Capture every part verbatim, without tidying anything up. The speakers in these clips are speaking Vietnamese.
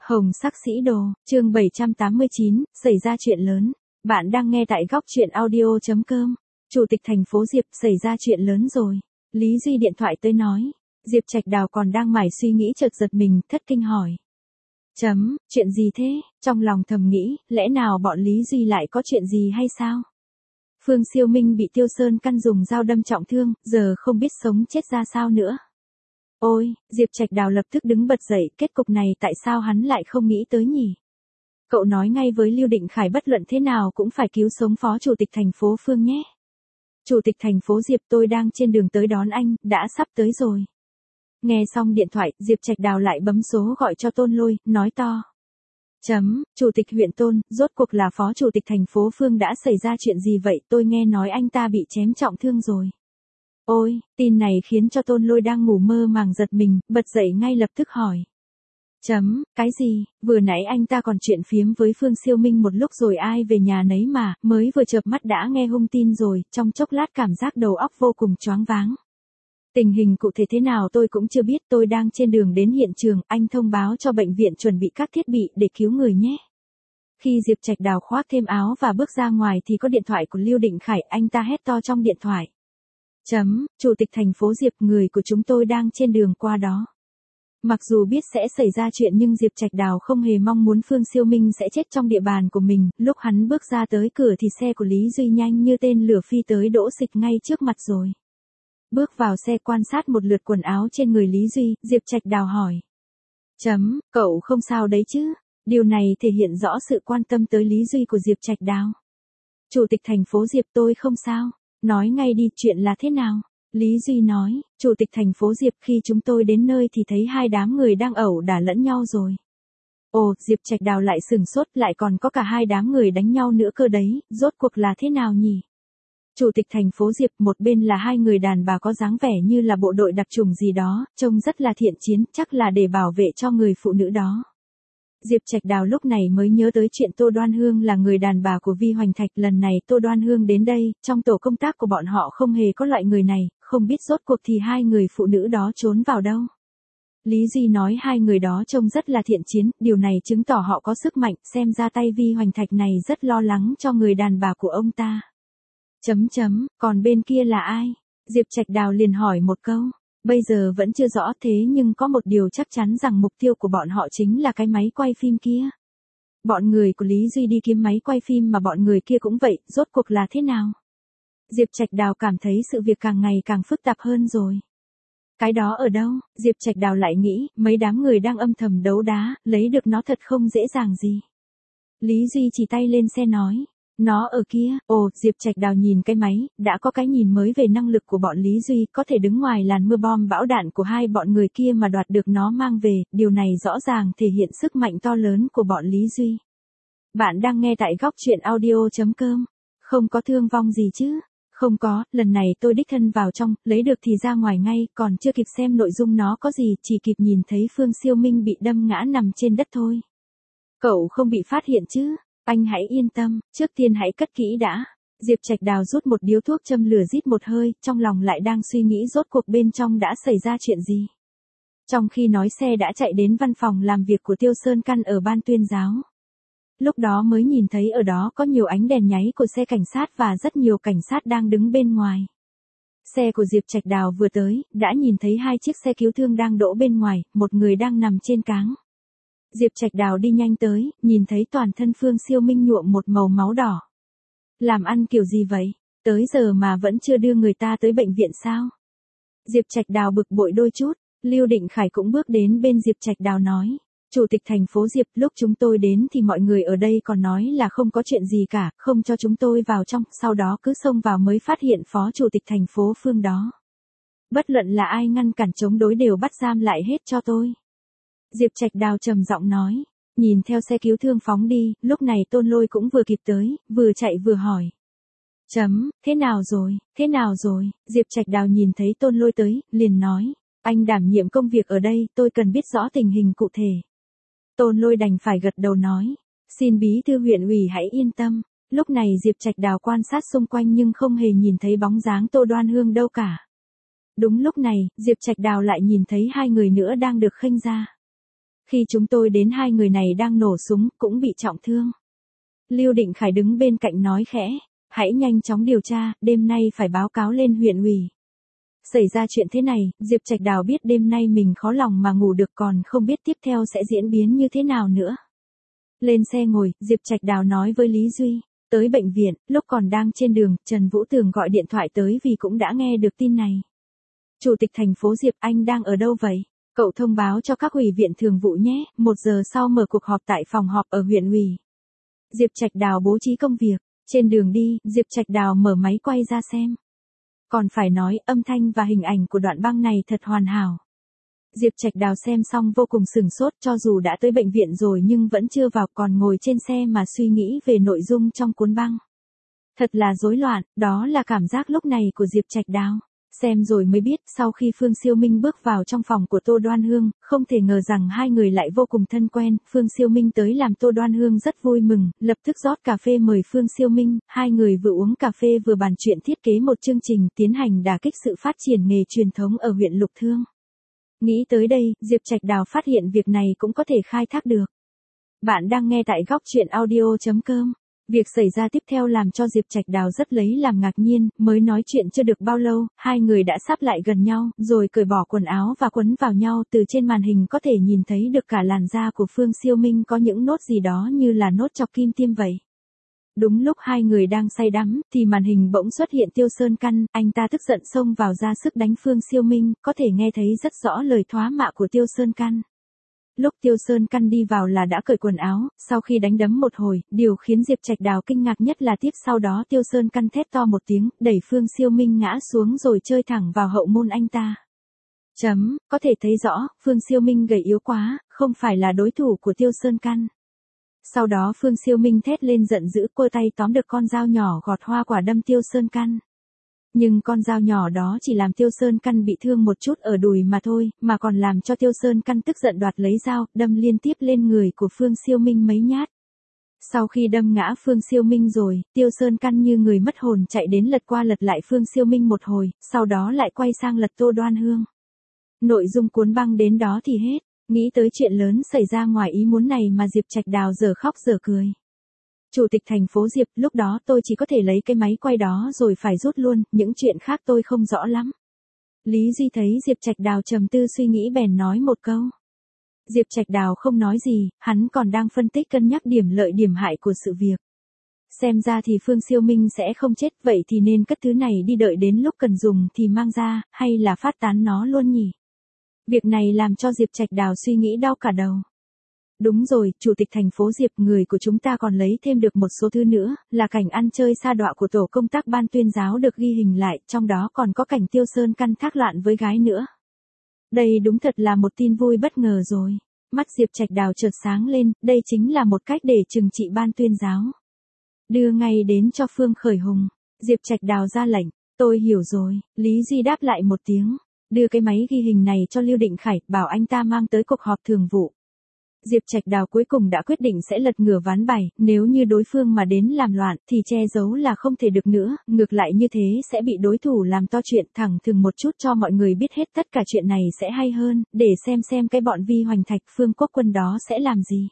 Hồng sắc sĩ đồ, chương bảy trăm tám mươi chín, xảy ra chuyện lớn. Bạn đang nghe tại góc truyện audio chấm com. Chủ tịch thành phố Diệp, xảy ra chuyện lớn rồi. Lý Duy điện thoại tới nói. Diệp Trạch Đào còn đang mải suy nghĩ chợt giật mình, thất kinh hỏi. Chấm, chuyện gì thế? Trong lòng thầm nghĩ, lẽ nào bọn Lý Duy lại có chuyện gì hay sao? Phương Siêu Minh bị Tiêu Sơn Căn dùng dao đâm trọng thương, giờ không biết sống chết ra sao nữa. Ôi, Diệp Trạch Đào lập tức đứng bật dậy, kết cục này tại sao hắn lại không nghĩ tới nhỉ? Cậu nói ngay với Lưu Định Khải bất luận thế nào cũng phải cứu sống phó chủ tịch thành phố Phương nhé. Chủ tịch thành phố Diệp, tôi đang trên đường tới đón anh, đã sắp tới rồi. Nghe xong điện thoại, Diệp Trạch Đào lại bấm số gọi cho Tôn Lôi, nói to. Chấm, Chủ tịch huyện Tôn, rốt cuộc là phó chủ tịch thành phố Phương đã xảy ra chuyện gì vậy, tôi nghe nói anh ta bị chém trọng thương rồi. Ôi, tin này khiến cho Tôn Lôi đang ngủ mơ màng giật mình, bật dậy ngay lập tức hỏi. Chấm, cái gì, vừa nãy anh ta còn chuyện phiếm với Phương Siêu Minh một lúc rồi ai về nhà nấy mà, mới vừa chợp mắt đã nghe hung tin rồi, trong chốc lát cảm giác đầu óc vô cùng choáng váng. Tình hình cụ thể thế nào tôi cũng chưa biết, tôi đang trên đường đến hiện trường, anh thông báo cho bệnh viện chuẩn bị các thiết bị để cứu người nhé. Khi Diệp Trạch Đào khoác thêm áo và bước ra ngoài thì có điện thoại của Lưu Định Khải, anh ta hét to trong điện thoại. Chấm, Chủ tịch thành phố Diệp, người của chúng tôi đang trên đường qua đó. Mặc dù biết sẽ xảy ra chuyện nhưng Diệp Trạch Đào không hề mong muốn Phương Siêu Minh sẽ chết trong địa bàn của mình, lúc hắn bước ra tới cửa thì xe của Lý Duy nhanh như tên lửa phi tới đỗ xịch ngay trước mặt rồi. Bước vào xe quan sát một lượt quần áo trên người Lý Duy, Diệp Trạch Đào hỏi. Chấm, cậu không sao đấy chứ? Điều này thể hiện rõ sự quan tâm tới Lý Duy của Diệp Trạch Đào. Chủ tịch thành phố Diệp, tôi không sao. Nói ngay đi, chuyện là thế nào? Lý Duy nói, Chủ tịch thành phố Diệp, khi chúng tôi đến nơi thì thấy hai đám người đang ẩu đả lẫn nhau rồi. Ồ, Diệp Trạch Đào lại sừng sốt, lại còn có cả hai đám người đánh nhau nữa cơ đấy, rốt cuộc là thế nào nhỉ? Chủ tịch thành phố Diệp, một bên là hai người đàn bà có dáng vẻ như là bộ đội đặc chủng gì đó, trông rất là thiện chiến, chắc là để bảo vệ cho người phụ nữ đó. Diệp Trạch Đào lúc này mới nhớ tới chuyện Tô Đoan Hương là người đàn bà của Vi Hoành Thạch, lần này Tô Đoan Hương đến đây, trong tổ công tác của bọn họ không hề có loại người này, không biết rốt cuộc thì hai người phụ nữ đó trốn vào đâu. Lý Duy nói hai người đó trông rất là thiện chiến, điều này chứng tỏ họ có sức mạnh, xem ra tay Vi Hoành Thạch này rất lo lắng cho người đàn bà của ông ta. Chấm chấm, còn bên kia là ai? Diệp Trạch Đào liền hỏi một câu. Bây giờ vẫn chưa rõ, thế nhưng có một điều chắc chắn rằng mục tiêu của bọn họ chính là cái máy quay phim kia. Bọn người của Lý Duy đi kiếm máy quay phim mà bọn người kia cũng vậy, rốt cuộc là thế nào? Diệp Trạch Đào cảm thấy sự việc càng ngày càng phức tạp hơn rồi. Cái đó ở đâu? Diệp Trạch Đào lại nghĩ, mấy đám người đang âm thầm đấu đá, lấy được nó thật không dễ dàng gì. Lý Duy chỉ tay lên xe nói. Nó ở kia. Ồ, Diệp Trạch Đào nhìn cái máy, đã có cái nhìn mới về năng lực của bọn Lý Duy, có thể đứng ngoài làn mưa bom bão đạn của hai bọn người kia mà đoạt được nó mang về, điều này rõ ràng thể hiện sức mạnh to lớn của bọn Lý Duy. Bạn đang nghe tại góc truyện audio chấm com. Không có thương vong gì chứ? Không có, lần này tôi đích thân vào trong, lấy được thì ra ngoài ngay, còn chưa kịp xem nội dung nó có gì, chỉ kịp nhìn thấy Phương Siêu Minh bị đâm ngã nằm trên đất thôi. Cậu không bị phát hiện chứ? Anh hãy yên tâm, trước tiên hãy cất kỹ đã. Diệp Trạch Đào rút một điếu thuốc châm lửa rít một hơi, trong lòng lại đang suy nghĩ rốt cuộc bên trong đã xảy ra chuyện gì. Trong khi nói xe đã chạy đến văn phòng làm việc của Tiêu Sơn Căn ở ban tuyên giáo. Lúc đó mới nhìn thấy ở đó có nhiều ánh đèn nháy của xe cảnh sát và rất nhiều cảnh sát đang đứng bên ngoài. Xe của Diệp Trạch Đào vừa tới, đã nhìn thấy hai chiếc xe cứu thương đang đỗ bên ngoài, một người đang nằm trên cáng. Diệp Trạch Đào đi nhanh tới, nhìn thấy toàn thân Phương Siêu Minh nhuộm một màu máu đỏ. Làm ăn kiểu gì vậy? Tới giờ mà vẫn chưa đưa người ta tới bệnh viện sao? Diệp Trạch Đào bực bội đôi chút, Lưu Định Khải cũng bước đến bên Diệp Trạch Đào nói. Chủ tịch thành phố Diệp, lúc chúng tôi đến thì mọi người ở đây còn nói là không có chuyện gì cả, không cho chúng tôi vào trong, sau đó cứ xông vào mới phát hiện phó chủ tịch thành phố Phương đó. Bất luận là ai ngăn cản chống đối đều bắt giam lại hết cho tôi. Diệp Trạch Đào trầm giọng nói, nhìn theo xe cứu thương phóng đi, lúc này Tôn Lôi cũng vừa kịp tới, vừa chạy vừa hỏi. Chấm, thế nào rồi, thế nào rồi? Diệp Trạch Đào nhìn thấy Tôn Lôi tới, liền nói, anh đảm nhiệm công việc ở đây, tôi cần biết rõ tình hình cụ thể. Tôn Lôi đành phải gật đầu nói, xin bí thư huyện ủy hãy yên tâm. Lúc này Diệp Trạch Đào quan sát xung quanh nhưng không hề nhìn thấy bóng dáng Tô Đoan Hương đâu cả. Đúng lúc này, Diệp Trạch Đào lại nhìn thấy hai người nữa đang được khênh ra. Khi chúng tôi đến hai người này đang nổ súng, cũng bị trọng thương. Lưu Định Khải đứng bên cạnh nói khẽ, hãy nhanh chóng điều tra, đêm nay phải báo cáo lên huyện ủy. Xảy ra chuyện thế này, Diệp Trạch Đào biết đêm nay mình khó lòng mà ngủ được, còn không biết tiếp theo sẽ diễn biến như thế nào nữa. Lên xe ngồi, Diệp Trạch Đào nói với Lý Duy, tới bệnh viện, lúc còn đang trên đường, Trần Vũ Tường gọi điện thoại tới vì cũng đã nghe được tin này. Chủ tịch thành phố Diệp, anh đang ở đâu vậy? Cậu thông báo cho các ủy viện thường vụ nhé, một giờ sau mở cuộc họp tại phòng họp ở huyện ủy. Diệp Trạch Đào bố trí công việc, trên đường đi, Diệp Trạch Đào mở máy quay ra xem. Còn phải nói, âm thanh và hình ảnh của đoạn băng này thật hoàn hảo. Diệp Trạch Đào xem xong vô cùng sửng sốt, cho dù đã tới bệnh viện rồi nhưng vẫn chưa vào, còn ngồi trên xe mà suy nghĩ về nội dung trong cuốn băng. Thật là rối loạn, đó là cảm giác lúc này của Diệp Trạch Đào. Xem rồi mới biết, sau khi Phương Siêu Minh bước vào trong phòng của Tô Đoan Hương, không thể ngờ rằng hai người lại vô cùng thân quen. Phương Siêu Minh tới làm Tô Đoan Hương rất vui mừng, lập tức rót cà phê mời Phương Siêu Minh. Hai người vừa uống cà phê vừa bàn chuyện thiết kế một chương trình tiến hành đả kích sự phát triển nghề truyền thống ở huyện Lục Thương. Nghĩ tới đây, Diệp Trạch Đào phát hiện việc này cũng có thể khai thác được. Bạn đang nghe tại góc truyện audio chấm com. Việc xảy ra tiếp theo làm cho Diệp Trạch Đào rất lấy làm ngạc nhiên, mới nói chuyện chưa được bao lâu, hai người đã sắp lại gần nhau, rồi cởi bỏ quần áo và quấn vào nhau. Từ trên màn hình có thể nhìn thấy được cả làn da của Phương Siêu Minh có những nốt gì đó như là nốt chọc kim tiêm vậy. Đúng lúc hai người đang say đắm, thì màn hình bỗng xuất hiện Tiêu Sơn Căn, anh ta tức giận xông vào ra sức đánh Phương Siêu Minh, có thể nghe thấy rất rõ lời thoá mạ của Tiêu Sơn Căn. Lúc Tiêu Sơn Căn đi vào là đã cởi quần áo, sau khi đánh đấm một hồi, điều khiến Diệp Trạch Đào kinh ngạc nhất là tiếp sau đó Tiêu Sơn Căn thét to một tiếng, đẩy Phương Siêu Minh ngã xuống rồi chơi thẳng vào hậu môn anh ta. Chấm, có thể thấy rõ, Phương Siêu Minh gầy yếu quá, không phải là đối thủ của Tiêu Sơn Căn. Sau đó Phương Siêu Minh thét lên giận dữ, cô tay tóm được con dao nhỏ gọt hoa quả đâm Tiêu Sơn Căn. Nhưng con dao nhỏ đó chỉ làm Tiêu Sơn Căn bị thương một chút ở đùi mà thôi, mà còn làm cho Tiêu Sơn Căn tức giận đoạt lấy dao, đâm liên tiếp lên người của Phương Siêu Minh mấy nhát. Sau khi đâm ngã Phương Siêu Minh rồi, Tiêu Sơn Căn như người mất hồn chạy đến lật qua lật lại Phương Siêu Minh một hồi, sau đó lại quay sang lật Tô Đoan Hương. Nội dung cuốn băng đến đó thì hết, nghĩ tới chuyện lớn xảy ra ngoài ý muốn này mà Diệp Trạch Đào giờ khóc giờ cười. Chủ tịch thành phố Diệp, lúc đó tôi chỉ có thể lấy cái máy quay đó rồi phải rút luôn, những chuyện khác tôi không rõ lắm. Lý Duy thấy Diệp Trạch Đào trầm tư suy nghĩ bèn nói một câu. Diệp Trạch Đào không nói gì, hắn còn đang phân tích cân nhắc điểm lợi điểm hại của sự việc. Xem ra thì Phương Siêu Minh sẽ không chết, vậy thì nên cất thứ này đi, đợi đến lúc cần dùng thì mang ra, hay là phát tán nó luôn nhỉ? Việc này làm cho Diệp Trạch Đào suy nghĩ đau cả đầu. Đúng rồi, Chủ tịch thành phố Diệp, người của chúng ta còn lấy thêm được một số thứ nữa, là cảnh ăn chơi sa đọa của tổ công tác ban tuyên giáo được ghi hình lại, trong đó còn có cảnh Tiêu Sơn Căn thác loạn với gái nữa. Đây đúng thật là một tin vui bất ngờ rồi. Mắt Diệp Trạch Đào chợt sáng lên, đây chính là một cách để trừng trị ban tuyên giáo. Đưa ngay đến cho Phương Khởi Hùng. Diệp Trạch Đào ra lệnh, tôi hiểu rồi, Lý Duy đáp lại một tiếng. Đưa cái máy ghi hình này cho Lưu Định Khải, bảo anh ta mang tới cuộc họp thường vụ. Diệp Trạch Đào cuối cùng đã quyết định sẽ lật ngửa ván bài, nếu như đối phương mà đến làm loạn thì che giấu là không thể được nữa, ngược lại như thế sẽ bị đối thủ làm to chuyện, thẳng thừng một chút cho mọi người biết hết tất cả chuyện này sẽ hay hơn, để xem xem cái bọn Vi Hoành Thạch Phương Quốc Quân đó sẽ làm gì.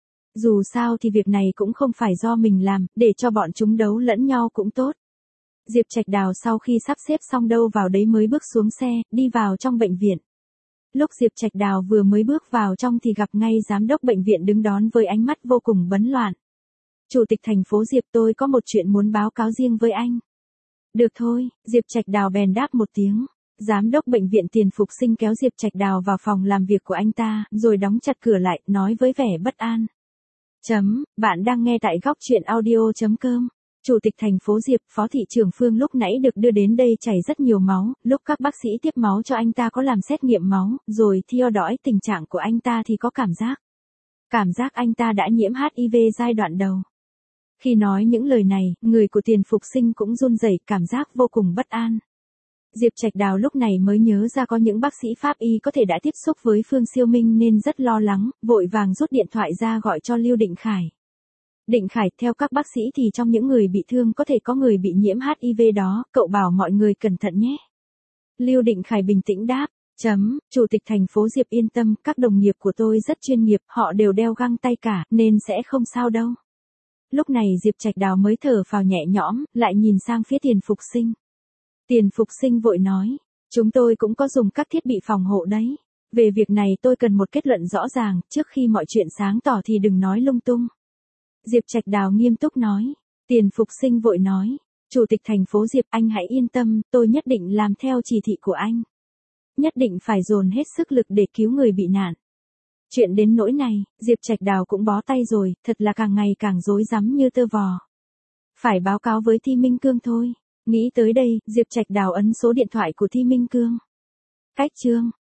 Dù sao thì việc này cũng không phải do mình làm, để cho bọn chúng đấu lẫn nhau cũng tốt. Diệp Trạch Đào sau khi sắp xếp xong đâu vào đấy mới bước xuống xe, đi vào trong bệnh viện. Lúc Diệp Trạch Đào vừa mới bước vào trong thì gặp ngay giám đốc bệnh viện đứng đón với ánh mắt vô cùng bấn loạn. Chủ tịch thành phố Diệp, tôi có một chuyện muốn báo cáo riêng với anh. Được thôi, Diệp Trạch Đào bèn đáp một tiếng. Giám đốc bệnh viện Tiền Phục Sinh kéo Diệp Trạch Đào vào phòng làm việc của anh ta, rồi đóng chặt cửa lại, nói với vẻ bất an. Chấm, bạn đang nghe tại góc truyện audio chấm com. Chủ tịch thành phố Diệp, Phó thị trưởng Phương lúc nãy được đưa đến đây chảy rất nhiều máu, lúc các bác sĩ tiếp máu cho anh ta có làm xét nghiệm máu, rồi theo dõi tình trạng của anh ta thì có cảm giác. Cảm giác anh ta đã nhiễm hát i vê giai đoạn đầu. Khi nói những lời này, người của Tiền Phục Sinh cũng run rẩy, cảm giác vô cùng bất an. Diệp Trạch Đào lúc này mới nhớ ra có những bác sĩ pháp y có thể đã tiếp xúc với Phương Siêu Minh nên rất lo lắng, vội vàng rút điện thoại ra gọi cho Lưu Định Khải. Định Khải, theo các bác sĩ thì trong những người bị thương có thể có người bị nhiễm hát i vê đó, cậu bảo mọi người cẩn thận nhé. Lưu Định Khải bình tĩnh đáp, Chấm, Chủ tịch thành phố Diệp yên tâm, các đồng nghiệp của tôi rất chuyên nghiệp, họ đều đeo găng tay cả, nên sẽ không sao đâu. Lúc này Diệp Trạch Đào mới thở phào nhẹ nhõm, lại nhìn sang phía Tiền Phục Sinh. Tiền Phục Sinh vội nói, chúng tôi cũng có dùng các thiết bị phòng hộ đấy. Về việc này tôi cần một kết luận rõ ràng, trước khi mọi chuyện sáng tỏ thì đừng nói lung tung. Diệp Trạch Đào nghiêm túc nói. Tiền Phục Sinh vội nói, Chủ tịch thành phố Diệp, anh hãy yên tâm, tôi nhất định làm theo chỉ thị của anh. Nhất định phải dồn hết sức lực để cứu người bị nạn. Chuyện đến nỗi này, Diệp Trạch Đào cũng bó tay rồi, thật là càng ngày càng rối rắm như tơ vò. Phải báo cáo với Thi Minh Cương thôi. Nghĩ tới đây, Diệp Trạch Đào ấn số điện thoại của Thi Minh Cương. Cách chương